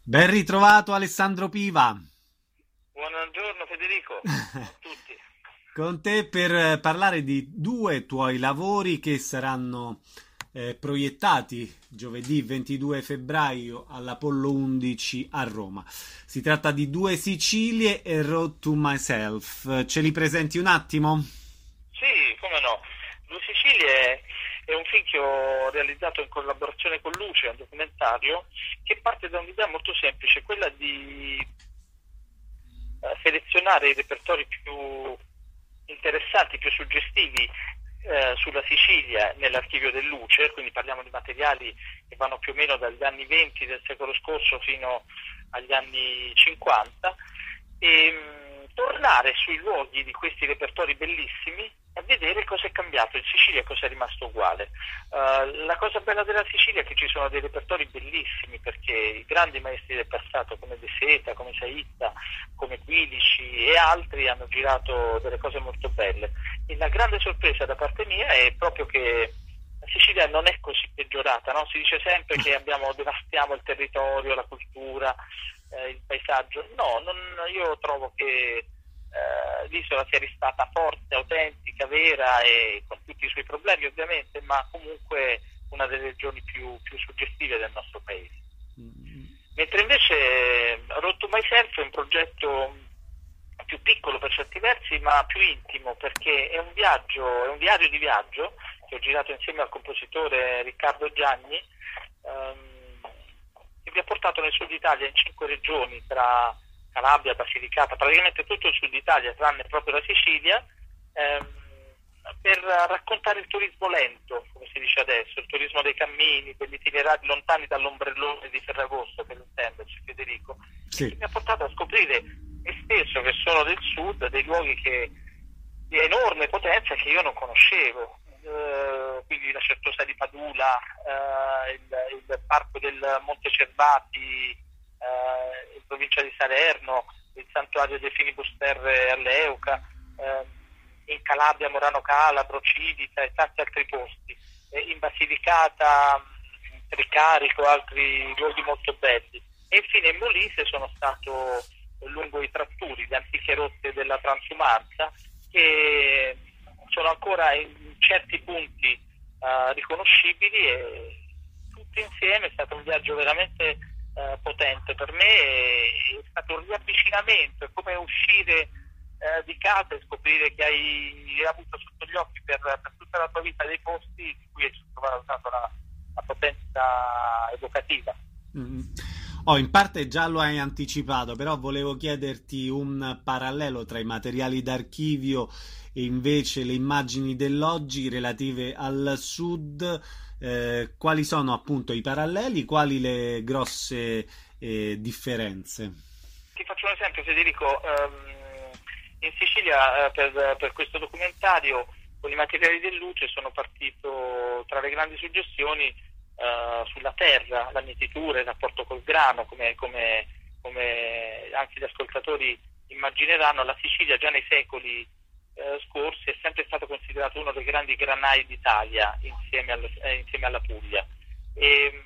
Ben ritrovato Alessandro Piva, Buongiorno Federico a tutti. con te per parlare di due tuoi lavori che saranno proiettati giovedì 22 febbraio all'Apollo 11 a Roma. Si tratta di Due Sicilie e Road to Myself. Ce li presenti un attimo? Sì, come no. Due Sicilie è un film che ho realizzato in collaborazione con Luce, un documentario che parte da un'idea molto semplice, quella di selezionare i repertori più interessanti, più suggestivi sulla Sicilia nell'archivio del Luce, quindi parliamo di materiali che vanno più o meno dagli anni 20 del secolo scorso fino agli anni 50 e tornare sui luoghi di questi repertori bellissimi e vedere cosa è cambiato in Sicilia e cosa è rimasto uguale. La cosa bella della Sicilia è che ci sono dei repertori bellissimi perché i grandi maestri del passato come De Seta, come Saitta, come Quilici e altri hanno girato delle cose molto belle. E la grande sorpresa da parte mia è proprio che la Sicilia non è così peggiorata, no? Si dice sempre che devastiamo il territorio, la cultura, il paesaggio. No, io trovo che l'isola sia restata forte, autentica, vera e con tutti i suoi problemi ovviamente, ma comunque una delle regioni più suggestive del nostro paese. Mentre invece Road to Myself è un progetto più piccolo per certi versi, ma più intimo, perché è un viaggio, è un diario di viaggio che ho girato insieme al compositore Riccardo Gianni, che mi ha portato nel sud Italia in 5 regioni tra Calabria, Basilicata, praticamente tutto il sud Italia, tranne proprio la Sicilia, per raccontare il turismo lento, come si dice adesso, il turismo dei cammini, degli itinerari lontani dall'ombrellone di Ferragosto, per intenderci, Federico, e che Sì. mi ha portato a scoprire me stesso, che sono del sud, dei luoghi di enorme potenza che io non conoscevo. Quindi la Certosa di Padula, il parco del Monte Cervati, in provincia di Salerno, il santuario dei Filibusterre a Leuca, in Calabria Morano Calabro, Civica e tanti altri posti, in Basilicata, Tricarico, altri luoghi molto belli. E infine in Molise sono stato lungo i tratturi, le antiche rotte della transumanza, che sono ancora in certi punti riconoscibili e tutti insieme è stato un viaggio veramente potente per me, è stato un riavvicinamento, è come uscire di casa e scoprire che hai avuto sotto gli occhi per tutta la tua vita dei posti di cui hai sottovalutato la potenza evocativa. Mm. Oh, in parte già lo hai anticipato, però volevo chiederti un parallelo tra i materiali d'archivio e invece le immagini dell'oggi relative al sud. Quali sono appunto i paralleli, quali le grosse differenze? Ti faccio un esempio, Federico. In Sicilia per questo documentario con i materiali del Luce sono partito tra le grandi suggestioni sulla terra, la mietitura, il rapporto col grano, come anche gli ascoltatori immagineranno, la Sicilia già nei secoli scorsi è sempre stato considerato uno dei grandi granai d'Italia insieme alla Puglia. E,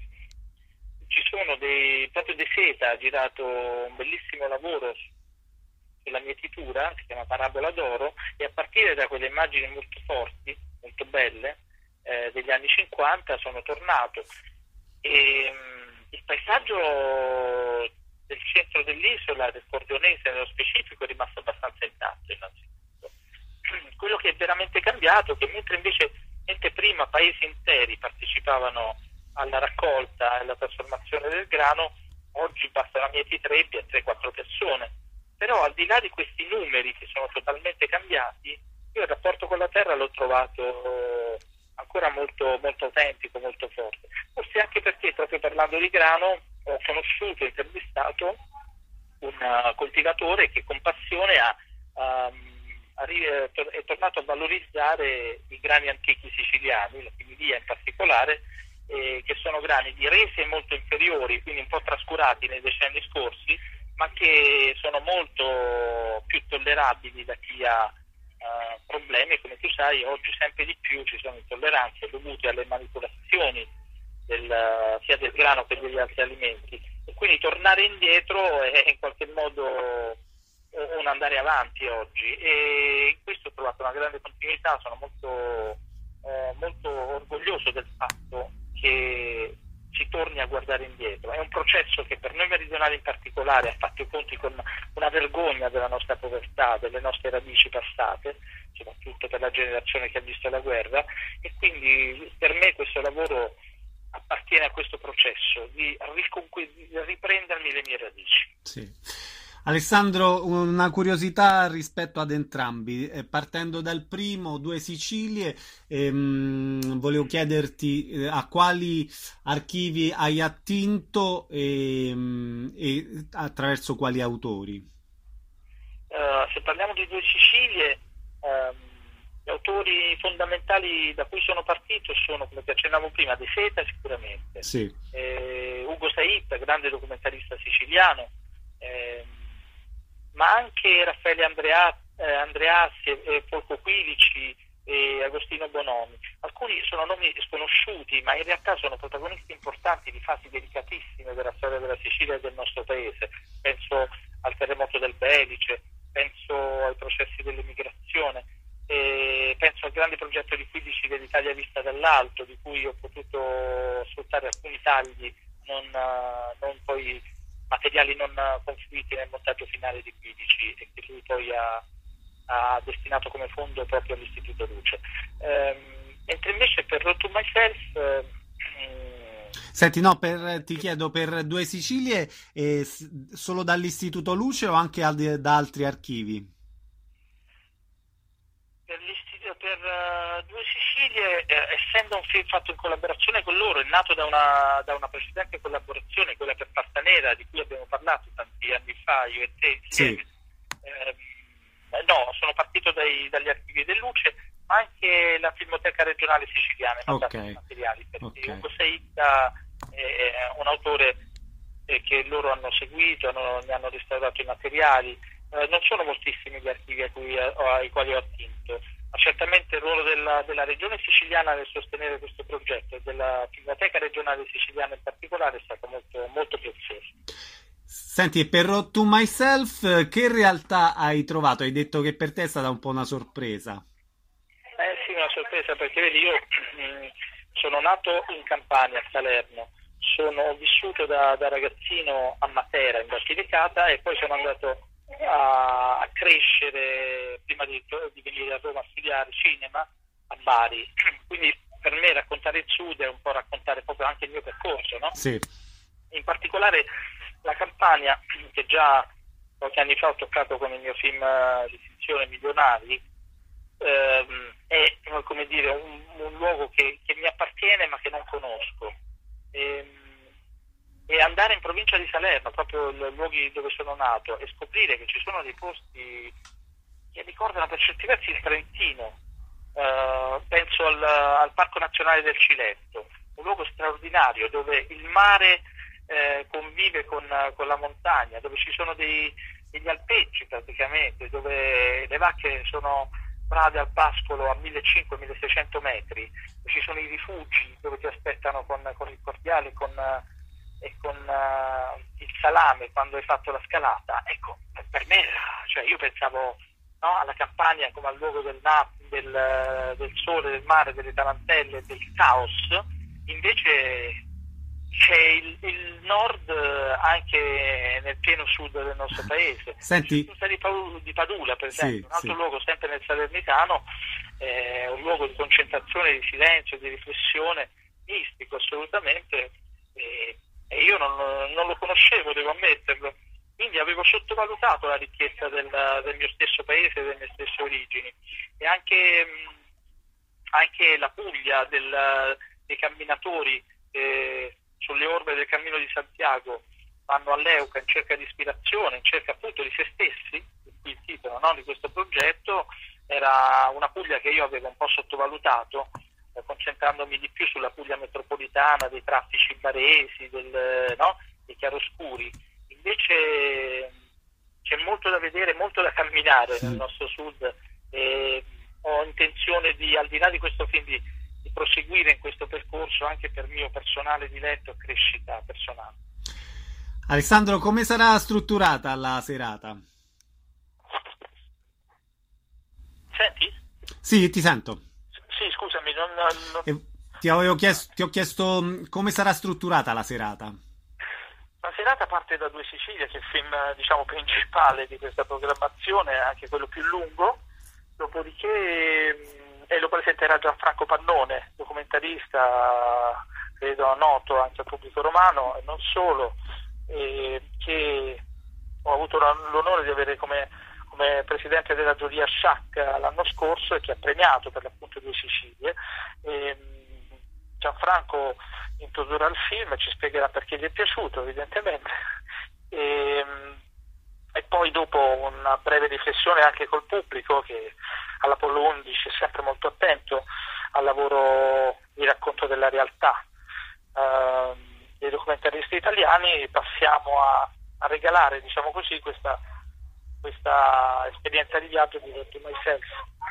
ci sono proprio De Seta ha girato un bellissimo lavoro sulla mietitura, si chiama Parabola d'Oro, e a partire da quelle immagini molto forti, molto belle, degli anni 50 sono tornato e il paesaggio del centro dell'isola, del Cordonese nello specifico, è rimasto abbastanza intatto innanzitutto. Quello che è veramente cambiato è che mentre prima paesi interi partecipavano alla raccolta e alla trasformazione del grano, oggi basta la mietitrebbia a 3-4 persone. Però al di là di questi numeri che sono totalmente cambiati, io il rapporto con la terra l'ho trovato ancora molto, molto autentico, molto forte. Forse anche perché, proprio parlando di grano, ho conosciuto e intervistato un coltivatore che con passione è tornato a valorizzare i grani antichi siciliani, la chimilia in particolare, che sono grani di rese molto inferiori, quindi un po' trascurati nei decenni scorsi, ma che sono molto più tollerabili da chi ha problemi. Come tu sai, oggi sempre di più ci sono intolleranze dovute alle manipolazioni sia del grano che degli altri alimenti, e quindi tornare indietro è in qualche modo un andare avanti oggi, e in questo ho trovato una grande continuità. Sono molto orgoglioso del fatto che si torni a guardare indietro. È un processo che per noi meridionali in particolare ha fatto i conti con una vergogna della nostra povertà, delle nostre radici passate, soprattutto per la generazione che ha visto la guerra, e quindi per me questo lavoro appartiene a questo processo di riprendermi le mie radici. Sì. Alessandro, una curiosità rispetto ad entrambi, partendo dal primo, Due Sicilie, volevo chiederti a quali archivi hai attinto e attraverso quali autori. Se parliamo di Due Sicilie, gli autori fondamentali da cui sono partito sono, come ti accennavo prima, De Seta sicuramente, Sì. Ugo Saitta, grande documentarista siciliano, ma anche Raffaele Andreassi, Folco Quilici e Agostino Bonomi. Alcuni sono nomi sconosciuti, ma in realtà sono protagonisti importanti di fasi delicatissime della storia della Sicilia e del nostro paese. Penso al terremoto del Belice, penso ai processi dell'emigrazione, penso al grande progetto di Quilici dell'Italia vista dall'alto, di cui ho potuto sfruttare alcuni tagli, non poi materiali non confluiti nel montaggio finale di Quilici, e che lui poi ha destinato come fondo proprio all'Istituto Luce. Mentre invece per Road to Myself, senti, no, ti chiedo, per Due Sicilie solo dall'Istituto Luce o anche da altri archivi? Per Due Sicilie, essendo un film fatto in collaborazione con loro, è nato da una precedente collaborazione, quella per Pastanera, di cui abbiamo parlato tanti anni fa, io e te insieme. Sì. No, sono partito dagli archivi del Luce, ma anche la Filmoteca Regionale Siciliana, Okay. materiali, perché Okay. Ugo Saitta è un autore che loro hanno seguito, ne hanno restaurato i materiali. Non sono moltissimi gli archivi ai quali ho attinto, ma certamente il ruolo della regione siciliana nel sostenere questo progetto e della Filmoteca Regionale Siciliana in particolare è stato molto, molto prezioso. Senti, e per Road to Myself, che realtà hai trovato? Hai detto che per te è stata un po' una sorpresa. Sì, una sorpresa, perché vedi, io sono nato in Campania, a Salerno, ho vissuto da ragazzino a Matera, in Basilicata, e poi sono andato a crescere, prima di venire a Roma a studiare cinema, a Bari. Quindi per me raccontare il Sud è un po' raccontare proprio anche il mio percorso, no? Sì. In particolare la Campania, che già qualche anni fa ho toccato con il mio film di finzione Milionari, è, come dire, un luogo che mi appartiene ma che non conosco. E andare in provincia di Salerno, proprio i luoghi dove sono nato, e scoprire che ci sono dei posti che ricordano per certi versi il Trentino. Penso al Parco Nazionale del Ciletto, un luogo straordinario dove il mare convive con la montagna, dove ci sono degli alpeggi praticamente, dove le vacche sono brade al pascolo a 1500-1600 metri, ci sono i rifugi dove ti aspettano con il cordiale e con il salame quando hai fatto la scalata. Ecco, per me, cioè, io pensavo, no, alla Campania come al luogo del sole, del mare, delle tarantelle, del caos. Invece c'è il nord anche nel pieno sud del nostro paese. Senti, di Padula, per esempio, un altro sì. luogo sempre nel Salernitano, un luogo di concentrazione, di silenzio, di riflessione, mistico assolutamente, e io non lo conoscevo, devo ammetterlo, quindi avevo sottovalutato la ricchezza del mio stesso paese, delle mie stesse origini, e anche la Puglia dei camminatori sulle orme del Cammino di Santiago vanno all'Euca in cerca di ispirazione, in cerca appunto di se stessi, qui il titolo, no, di questo progetto. Era una Puglia che io avevo un po' sottovalutato, concentrandomi di più sulla Puglia metropolitana, dei traffici baresi, dei chiaroscuri. Invece c'è molto da vedere, molto da camminare nel nostro sud, e ho intenzione al di là di questo film, di proseguire in questo percorso anche per mio personale diletto e crescita personale. Alessandro, come sarà strutturata la serata? Senti? Sì, ti sento. Sì, scusami, E ti ho chiesto come sarà strutturata la serata. la serata parte da Due Sicilie, che è il film, diciamo, principale di questa programmazione, anche quello più lungo, dopodiché lo presenterà Gianfranco Pannone, documentarista, credo noto anche al pubblico romano e non solo, che ho avuto l'onore di avere come presidente della giuria Sciac l'anno scorso e che ha premiato per l'appunto Due Sicilie. Gianfranco introdurrà il film, ci spiegherà perché gli è piaciuto evidentemente e poi dopo una breve riflessione anche col pubblico, che all'Apollo 11 è sempre molto attento al lavoro di racconto della realtà dei documentaristi italiani, passiamo a regalare, diciamo così, questa esperienza di viaggio di Road to Myself.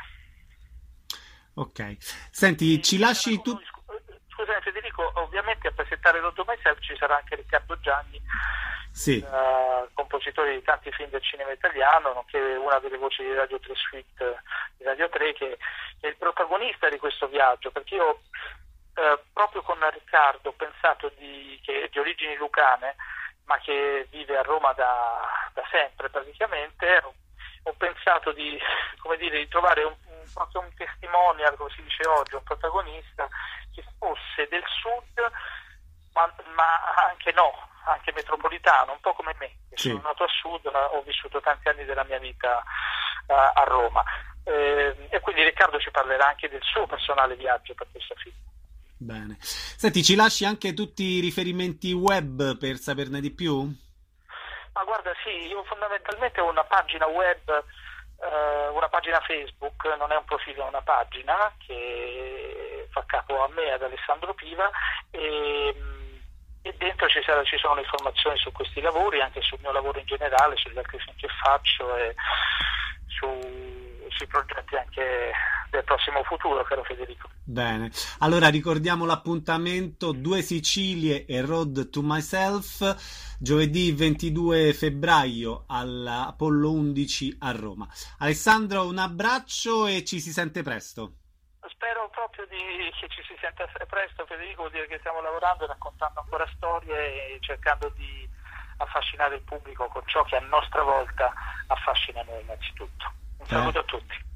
Ok. Senti, ci lasci tu... Scusami Federico, ovviamente a presentare Road to Myself ci sarà anche Riccardo Gianni, Sì. compositore di tanti film del cinema italiano, nonché una delle voci di Radio 3 Suite di Radio 3, che è il protagonista di questo viaggio, perché io proprio con Riccardo ho pensato che è di origini lucane, ma che vive a Roma da sempre praticamente, ho pensato di trovare proprio un testimonial, come si dice oggi, un protagonista che fosse del sud, ma anche metropolitano, un po' come me, che Sì. sono nato a sud, ma ho vissuto tanti anni della mia vita a Roma. E quindi Riccardo ci parlerà anche del suo personale viaggio per questo film. Bene. Senti, ci lasci anche tutti i riferimenti web per saperne di più? Ma guarda, sì, io fondamentalmente ho una pagina web, una pagina Facebook, non è un profilo, è una pagina che fa capo a me, ad Alessandro Piva, e dentro ci sono le informazioni su questi lavori, anche sul mio lavoro in generale, sugli altri film che faccio e sui progetti anche del prossimo futuro, caro Federico. Bene, allora ricordiamo l'appuntamento: Due Sicilie e Road to Myself, giovedì 22 febbraio all'Apollo 11 a Roma. Alessandro, un abbraccio e ci si sente presto. Spero proprio che ci si senta presto, Federico, vuol dire che stiamo lavorando, raccontando ancora storie e cercando di affascinare il pubblico con ciò che a nostra volta affascina noi innanzitutto. Un saluto a tutti.